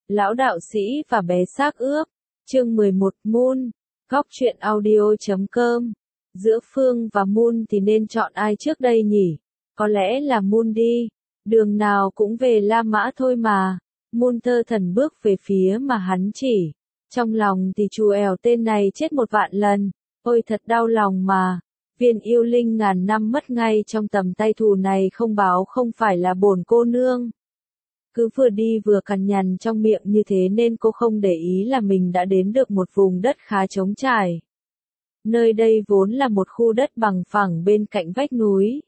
Lão đạo sĩ và bé xác ướp, chương 11 Moon, góc truyện audio.com. Giữa Phương và Moon thì nên chọn ai trước đây nhỉ? Có lẽ là Moon đi, đường nào cũng về La Mã thôi mà. Moon thơ thẩn bước về phía mà hắn chỉ. Trong lòng thì chú èo tên này chết 1.000.000 lần, ôi thật đau lòng mà. Viên yêu linh ngàn năm mất ngay trong tầm tay thù này không báo không phải là bổn cô nương. Cứ vừa đi vừa cằn nhằn trong miệng như thế nên cô không để ý là mình đã đến được một vùng đất khá trống trải. Nơi đây vốn là một khu đất bằng phẳng bên cạnh vách núi.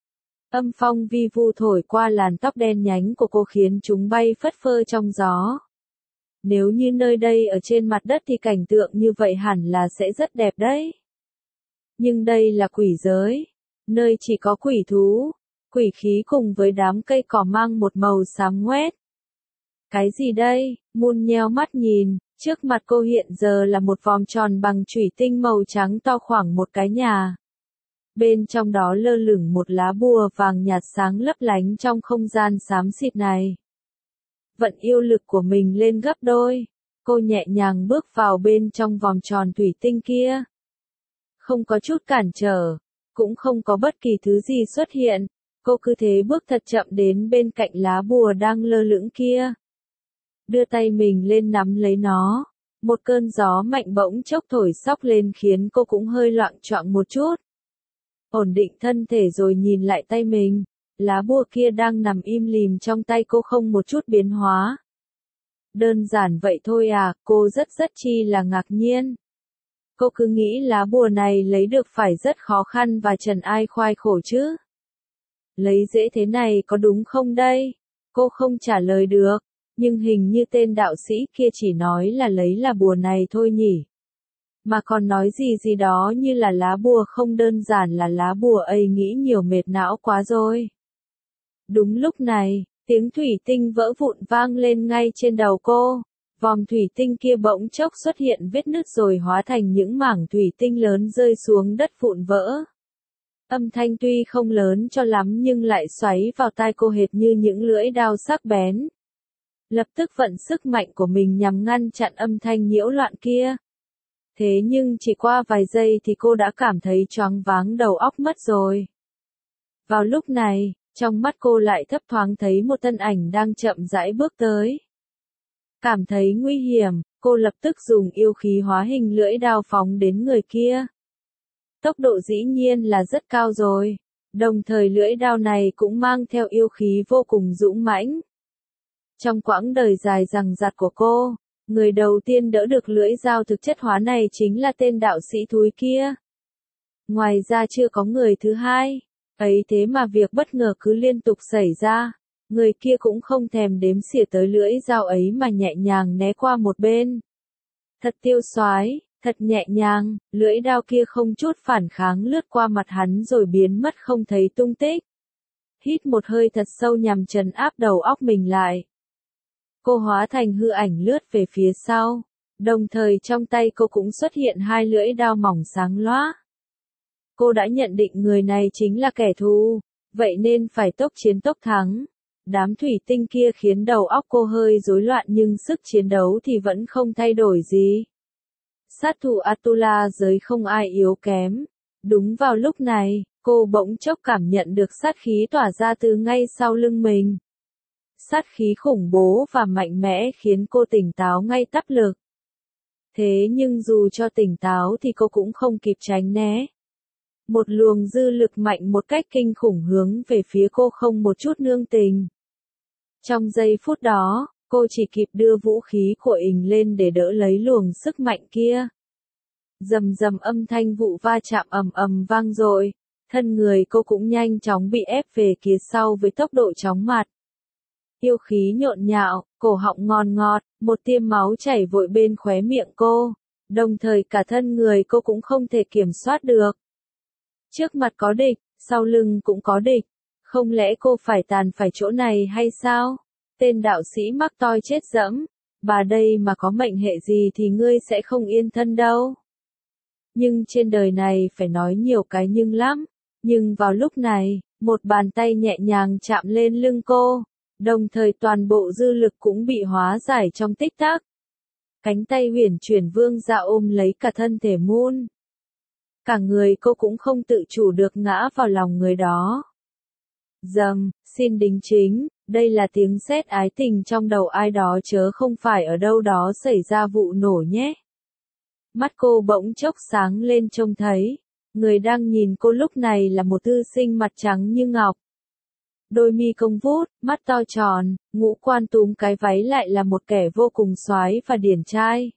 Âm phong vi vu thổi qua làn tóc đen nhánh của cô khiến chúng bay phất phơ trong gió. Nếu như nơi đây ở trên mặt đất thì cảnh tượng như vậy hẳn là sẽ rất đẹp đấy. Nhưng đây là quỷ giới, nơi chỉ có quỷ thú, quỷ khí cùng với đám cây cỏ mang một màu xám ngoét. Cái gì đây? Moon nheo mắt nhìn, trước mặt cô hiện giờ là một vòng tròn bằng thủy tinh màu trắng to khoảng một cái nhà. Bên trong đó lơ lửng một lá bùa vàng nhạt sáng lấp lánh trong không gian xám xịt này. Vận yêu lực của mình lên gấp đôi, cô nhẹ nhàng bước vào bên trong vòng tròn thủy tinh kia. Không có chút cản trở, cũng không có bất kỳ thứ gì xuất hiện, cô cứ thế bước thật chậm đến bên cạnh lá bùa đang lơ lửng kia. Đưa tay mình lên nắm lấy nó, một cơn gió mạnh bỗng chốc thổi xóc lên khiến cô cũng hơi loạng choạng một chút. Ổn định thân thể rồi nhìn lại tay mình, lá bùa kia đang nằm im lìm trong tay cô không một chút biến hóa. Đơn giản vậy thôi à, cô rất chi là ngạc nhiên. Cô cứ nghĩ lá bùa này lấy được phải rất khó khăn và trần ai khoai khổ chứ. Lấy dễ thế này có đúng không đây? Cô không trả lời được, nhưng hình như tên đạo sĩ kia chỉ nói là lấy là bùa này thôi nhỉ. Mà còn nói gì đó như là lá bùa không đơn giản là lá bùa ấy, nghĩ nhiều mệt não quá rồi. Đúng lúc này, tiếng thủy tinh vỡ vụn vang lên ngay trên đầu cô. Vòm thủy tinh kia bỗng chốc xuất hiện vết nứt rồi hóa thành những mảng thủy tinh lớn rơi xuống đất vụn vỡ. Âm thanh tuy không lớn cho lắm nhưng lại xoáy vào tai cô hệt như những lưỡi dao sắc bén. Lập tức vận sức mạnh của mình nhằm ngăn chặn âm thanh nhiễu loạn kia. Thế nhưng chỉ qua vài giây thì cô đã cảm thấy choáng váng đầu óc mất rồi. Vào lúc này, trong mắt cô lại thấp thoáng thấy một thân ảnh đang chậm rãi bước tới. Cảm thấy nguy hiểm, cô lập tức dùng yêu khí hóa hình lưỡi đao phóng đến người kia. Tốc độ dĩ nhiên là rất cao rồi, đồng thời lưỡi đao này cũng mang theo yêu khí vô cùng dũng mãnh. Trong quãng đời dài dằng dặc của cô, người đầu tiên đỡ được lưỡi dao thực chất hóa này chính là tên đạo sĩ thúi kia. Ngoài ra chưa có người thứ hai, ấy thế mà việc bất ngờ cứ liên tục xảy ra. Người kia cũng không thèm đếm xỉa tới lưỡi dao ấy mà nhẹ nhàng né qua một bên. Thật tiêu xoái, thật nhẹ nhàng, lưỡi đao kia không chút phản kháng lướt qua mặt hắn rồi biến mất không thấy tung tích. Hít một hơi thật sâu nhằm trấn áp đầu óc mình lại. Cô hóa thành hư ảnh lướt về phía sau, đồng thời trong tay cô cũng xuất hiện hai lưỡi đao mỏng sáng loá. Cô đã nhận định người này chính là kẻ thù, vậy nên phải tốc chiến tốc thắng. Đám thủy tinh kia khiến đầu óc cô hơi rối loạn nhưng sức chiến đấu thì vẫn không thay đổi gì. Sát thủ Atula giới không ai yếu kém. Đúng vào lúc này, cô bỗng chốc cảm nhận được sát khí tỏa ra từ ngay sau lưng mình. Sát khí khủng bố và mạnh mẽ khiến cô tỉnh táo ngay tắp lực. Thế nhưng dù cho tỉnh táo thì cô cũng không kịp tránh né. Một luồng dư lực mạnh một cách kinh khủng hướng về phía cô không một chút nương tình. Trong giây phút đó, cô chỉ kịp đưa vũ khí của mình lên để đỡ lấy luồng sức mạnh kia. Rầm rầm âm thanh vụ va chạm ầm ầm vang dội, thân người cô cũng nhanh chóng bị ép về phía sau với tốc độ chóng mặt. Yêu khí nhộn nhạo, cổ họng ngon ngọt, một tia máu chảy vội bên khóe miệng cô, đồng thời cả thân người cô cũng không thể kiểm soát được. Trước mặt có địch, sau lưng cũng có địch. Không lẽ cô phải tàn phải chỗ này hay sao? Tên đạo sĩ mắc toi chết dẫm. Bà đây mà có mệnh hệ gì thì ngươi sẽ không yên thân đâu. Nhưng trên đời này phải nói nhiều cái nhưng lắm. Nhưng vào lúc này, một bàn tay nhẹ nhàng chạm lên lưng cô. Đồng thời toàn bộ dư lực cũng bị hóa giải trong tích tắc. Cánh tay huyền chuyển vương ra ôm lấy cả thân thể Moon. Cả người cô cũng không tự chủ được ngã vào lòng người đó. Dầm, xin đính chính, đây là tiếng sét ái tình trong đầu ai đó chớ không phải ở đâu đó xảy ra vụ nổ nhé. Mắt cô bỗng chốc sáng lên trông thấy, người đang nhìn cô lúc này là một thư sinh mặt trắng như ngọc. Đôi mi cong vút, mắt to tròn, ngũ quan túm cái váy lại là một kẻ vô cùng soái và điển trai.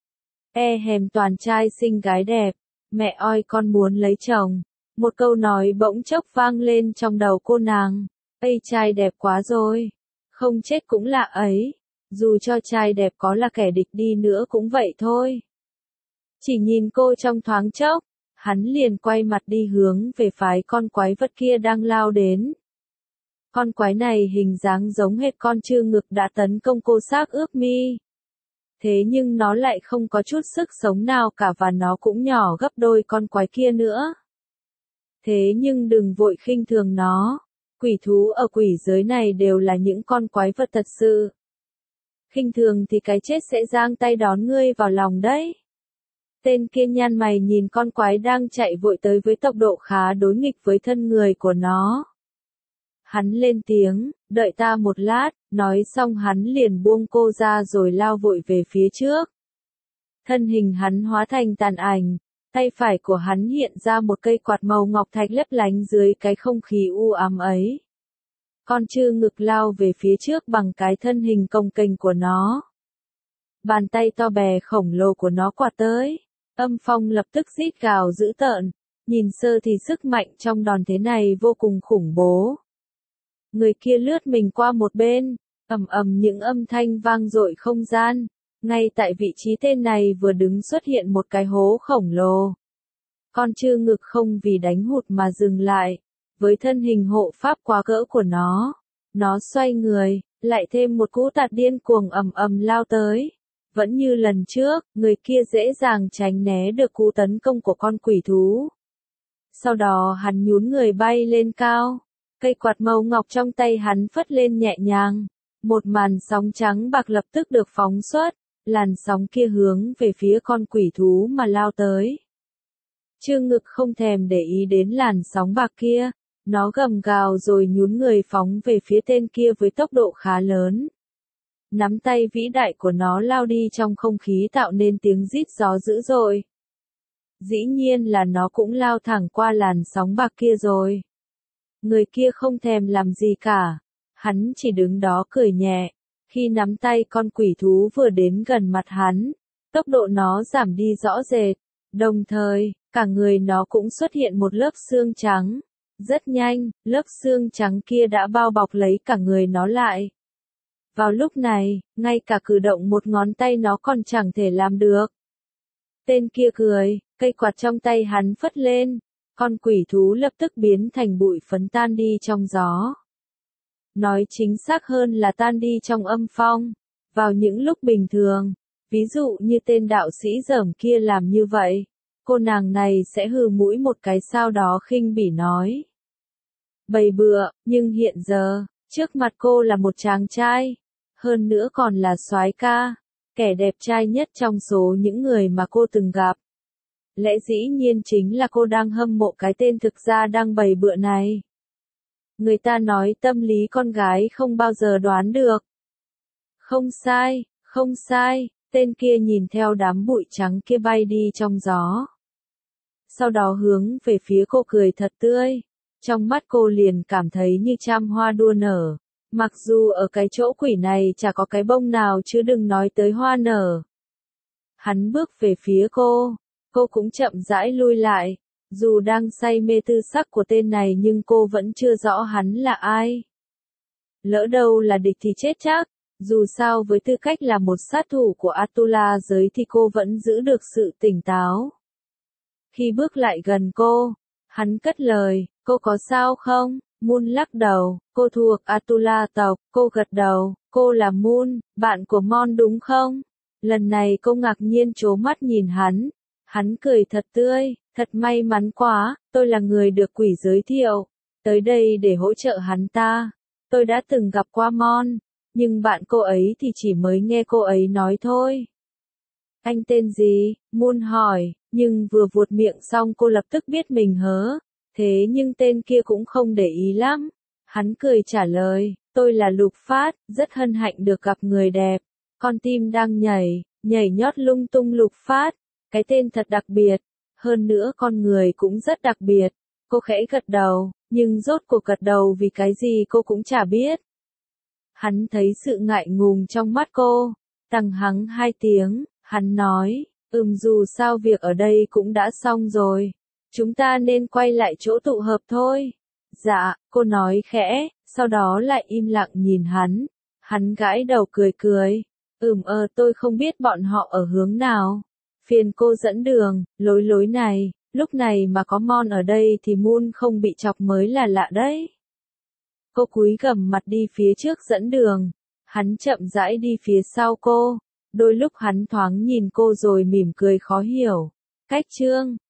Hèm toàn trai xinh gái đẹp, mẹ ơi con muốn lấy chồng. Một câu nói bỗng chốc vang lên trong đầu cô nàng. Ây trai đẹp quá rồi. Không chết cũng lạ ấy. Dù cho trai đẹp có là kẻ địch đi nữa cũng vậy thôi. Chỉ nhìn cô trong thoáng chốc, hắn liền quay mặt đi hướng về phái con quái vật kia đang lao đến. Con quái này hình dáng giống hệt con trư ngực đã tấn công cô xác ướp mi. Thế nhưng nó lại không có chút sức sống nào cả và nó cũng nhỏ gấp đôi con quái kia nữa. Thế nhưng đừng vội khinh thường nó. Quỷ thú ở quỷ giới này đều là những con quái vật thật sự. Khinh thường thì cái chết sẽ giang tay đón ngươi vào lòng đấy. Tên kia nhăn mày nhìn con quái đang chạy vội tới với tốc độ khá đối nghịch với thân người của nó. Hắn lên tiếng, đợi ta một lát, nói xong hắn liền buông cô ra rồi lao vội về phía trước. Thân hình hắn hóa thành tàn ảnh, tay phải của hắn hiện ra một cây quạt màu ngọc thạch lấp lánh dưới cái không khí u ám ấy. Con trư ngực lao về phía trước bằng cái thân hình cồng kềnh của nó. Bàn tay to bè khổng lồ của nó quạt tới, âm phong lập tức rít gào dữ tợn, nhìn sơ thì sức mạnh trong đòn thế này vô cùng khủng bố. Người kia lướt mình qua một bên, ầm ầm những âm thanh vang dội không gian. Ngay tại vị trí tên này vừa đứng xuất hiện một cái hố khổng lồ. Con trư ngực không vì đánh hụt mà dừng lại. Với thân hình hộ pháp quá cỡ của nó xoay người, lại thêm một cú tạt điên cuồng ầm ầm lao tới. Vẫn như lần trước, người kia dễ dàng tránh né được cú tấn công của con quỷ thú. Sau đó hắn nhún người bay lên cao. Cây quạt màu ngọc trong tay hắn phất lên nhẹ nhàng. Một màn sóng trắng bạc lập tức được phóng xuất. Làn sóng kia hướng về phía con quỷ thú mà lao tới. Trư ngực không thèm để ý đến làn sóng bạc kia. Nó gầm gào rồi nhún người phóng về phía tên kia với tốc độ khá lớn. Nắm tay vĩ đại của nó lao đi trong không khí tạo nên tiếng rít gió dữ dội. Dĩ nhiên là nó cũng lao thẳng qua làn sóng bạc kia rồi. Người kia không thèm làm gì cả. Hắn chỉ đứng đó cười nhẹ. Khi nắm tay con quỷ thú vừa đến gần mặt hắn, tốc độ nó giảm đi rõ rệt. Đồng thời, cả người nó cũng xuất hiện một lớp xương trắng. Rất nhanh, lớp xương trắng kia đã bao bọc lấy cả người nó lại. Vào lúc này, ngay cả cử động một ngón tay nó còn chẳng thể làm được. Tên kia cười, cây quạt trong tay hắn phất lên. Con quỷ thú lập tức biến thành bụi phấn tan đi trong gió. Nói chính xác hơn là tan đi trong âm phong. Vào những lúc bình thường, ví dụ như tên đạo sĩ dởm kia làm như vậy, cô nàng này sẽ hừ mũi một cái sau đó khinh bỉ nói. Bày bựa, nhưng hiện giờ, trước mặt cô là một chàng trai, hơn nữa còn là soái ca, kẻ đẹp trai nhất trong số những người mà cô từng gặp. Lẽ dĩ nhiên chính là cô đang hâm mộ cái tên thực ra đang bày bựa này. Người ta nói tâm lý con gái không bao giờ đoán được. Không sai, không sai, tên kia nhìn theo đám bụi trắng kia bay đi trong gió. Sau đó hướng về phía cô cười thật tươi. Trong mắt cô liền cảm thấy như trăm hoa đua nở. Mặc dù ở cái chỗ quỷ này chả có cái bông nào chứ đừng nói tới hoa nở. Hắn bước về phía cô cũng chậm rãi lui lại. Dù đang say mê tư sắc của tên này nhưng cô vẫn chưa rõ hắn là ai. Lỡ đâu là địch thì chết chắc. Dù sao với tư cách là một sát thủ của Atula giới thì cô vẫn giữ được sự tỉnh táo. Khi bước lại gần cô, hắn cất lời, cô có sao không? Moon lắc đầu, cô thuộc Atula tộc, cô gật đầu, cô là Moon, bạn của Mon đúng không? Lần này cô ngạc nhiên trố mắt nhìn hắn cười thật tươi, thật may mắn quá, tôi là người được quỷ giới thiệu, tới đây để hỗ trợ hắn ta. tôi đã từng gặp qua Mon, nhưng bạn cô ấy thì chỉ mới nghe cô ấy nói thôi. Anh tên gì? Moon hỏi, nhưng vừa vuột miệng xong cô lập tức biết mình hớ. Thế nhưng tên kia cũng không để ý lắm. Hắn cười trả lời, tôi là Lục Phát, rất hân hạnh được gặp người đẹp. Con tim đang nhảy nhót lung tung Lục Phát. Cái tên thật đặc biệt. Hơn nữa con người cũng rất đặc biệt. Cô khẽ gật đầu, nhưng rốt cuộc gật đầu vì cái gì cô cũng chả biết. Hắn thấy sự ngại ngùng trong mắt cô. Tằng hắng 2 tiếng, hắn nói, dù sao việc ở đây cũng đã xong rồi. Chúng ta nên quay lại chỗ tụ hợp thôi. Dạ, cô nói khẽ, sau đó lại im lặng nhìn hắn. Hắn gãi đầu cười cười. Tôi không biết bọn họ ở hướng nào. Phiền cô dẫn đường, lối này, lúc này mà có Mon ở đây thì Moon không bị chọc mới là lạ đấy. Cô cúi gằm mặt đi phía trước dẫn đường. Hắn chậm rãi đi phía sau cô. Đôi lúc hắn thoáng nhìn cô rồi mỉm cười khó hiểu. Cách chương